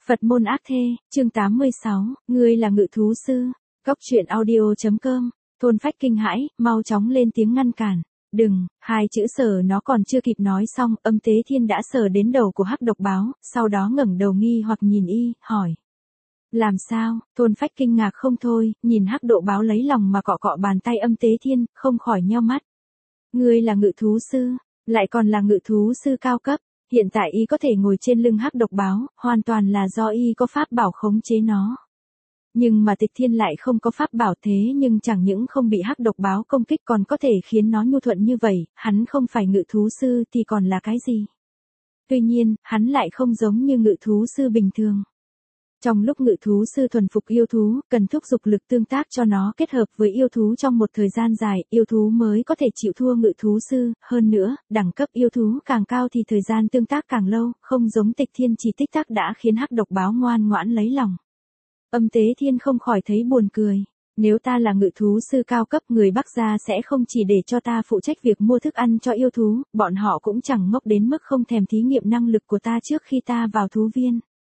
Phật môn ác thê, chương 86, ngươi là ngự thú sư. Góc truyện audio.com, Thôn Phách kinh hãi, mau chóng lên tiếng ngăn cản. Đừng, hai chữ sờ nó còn chưa kịp nói xong, Âm Tế Thiên đã sờ đến đầu của Hắc Độc Báo, sau đó ngẩng đầu nghi hoặc nhìn y, hỏi. Làm sao? Thôn Phách kinh ngạc không thôi, nhìn Hắc Độ Báo lấy lòng mà cọ cọ bàn tay Âm Tế Thiên, không khỏi nheo mắt. Ngươi là ngự thú sư, lại còn là ngự thú sư cao cấp. Hiện tại y có thể ngồi trên lưng Hắc Độc Báo, hoàn toàn là do y có pháp bảo khống chế nó. Nhưng mà Tịch Thiên lại không có pháp bảo thế nhưng chẳng những không bị Hắc Độc Báo công kích còn có thể khiến nó nhu thuận như vậy, hắn không phải ngự thú sư thì còn là cái gì? Tuy nhiên, hắn lại không giống như ngự thú sư bình thường. Trong lúc ngự thú sư thuần phục yêu thú, cần thúc giục lực tương tác cho nó kết hợp với yêu thú trong một thời gian dài, yêu thú mới có thể chịu thua ngự thú sư, hơn nữa, đẳng cấp yêu thú càng cao thì thời gian tương tác càng lâu, không giống Tịch Thiên chỉ tích tắc đã khiến Hắc Độc Báo ngoan ngoãn lấy lòng. Âm Tế Thiên không khỏi thấy buồn cười. Nếu ta là ngự thú sư cao cấp, người Bắc gia sẽ không chỉ để cho ta phụ trách việc mua thức ăn cho yêu thú, bọn họ cũng chẳng ngốc đến mức không thèm thí nghiệm năng lực của ta trước khi ta vào thú viên.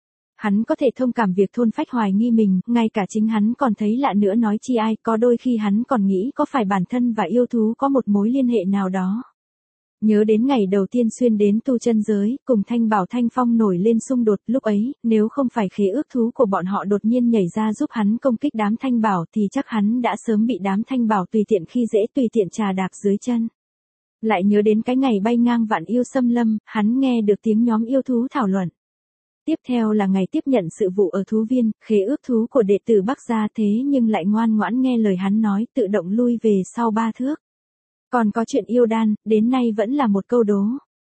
Hắn có thể thông cảm việc Thôn Phách hoài nghi mình, ngay cả chính hắn còn thấy lạ nữa nói chi ai, có đôi khi hắn còn nghĩ có phải bản thân và yêu thú có một mối liên hệ nào đó. Nhớ đến ngày đầu tiên xuyên đến tu chân giới, cùng Thanh Bảo Thanh Phong nổi lên xung đột, lúc ấy, nếu không phải khế ước thú của bọn họ đột nhiên nhảy ra giúp hắn công kích đám Thanh Bảo thì chắc hắn đã sớm bị đám Thanh Bảo tùy tiện khi dễ tùy tiện trà đạp dưới chân. Lại nhớ đến cái ngày bay ngang vạn yêu xâm lâm, hắn nghe được tiếng nhóm yêu thú thảo luận. Tiếp theo là ngày tiếp nhận sự vụ ở thú viên, khế ước thú của đệ tử Bắc gia thế nhưng lại ngoan ngoãn nghe lời hắn nói, tự động lui về sau 3 thước. Còn có chuyện yêu đan, đến nay vẫn là một câu đố.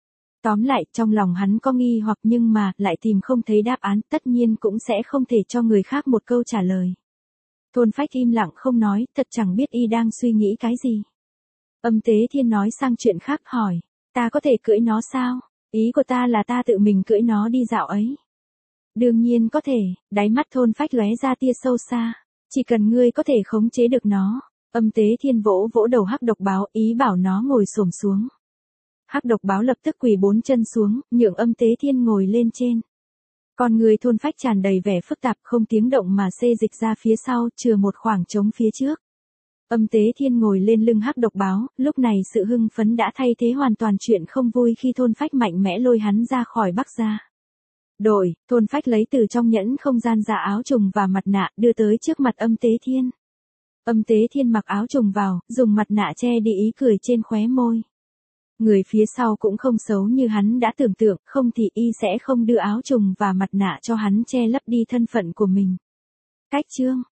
Tóm lại, trong lòng hắn có nghi hoặc nhưng mà, lại tìm không thấy đáp án, tất nhiên cũng sẽ không thể cho người khác một câu trả lời. Thôn Phách im lặng không nói, thật chẳng biết y đang suy nghĩ cái gì. Âm Tế Thiên nói sang chuyện khác hỏi, ta có thể cưỡi nó sao? Ý của ta là ta tự mình cưỡi nó đi dạo ấy. Đương nhiên có thể, đáy mắt Thôn Phách lóe ra tia sâu xa. Chỉ cần ngươi có thể khống chế được nó. Âm Tế Thiên vỗ vỗ đầu Hắc Độc Báo, ý bảo nó ngồi xổm xuống. Hắc Độc Báo lập tức quỳ 4 chân xuống, nhượng Âm Tế Thiên ngồi lên trên. Con người Thôn Phách tràn đầy vẻ phức tạp, không tiếng động mà xê dịch ra phía sau, chừa một khoảng trống phía trước. Âm Tế Thiên ngồi lên lưng Hắc Độc Báo, lúc này sự hưng phấn đã thay thế hoàn toàn chuyện không vui khi Thôn Phách mạnh mẽ lôi hắn ra khỏi Bắc gia. Đội, Thôn Phách lấy từ trong nhẫn không gian ra áo trùng và mặt nạ, đưa tới trước mặt Âm Tế Thiên. Âm Tế Thiên mặc áo trùng vào, dùng mặt nạ che đi ý cười trên khóe môi. Người phía sau cũng không xấu như hắn đã tưởng tượng, không thì y sẽ không đưa áo trùng và mặt nạ cho hắn che lấp đi thân phận của mình. Cách chương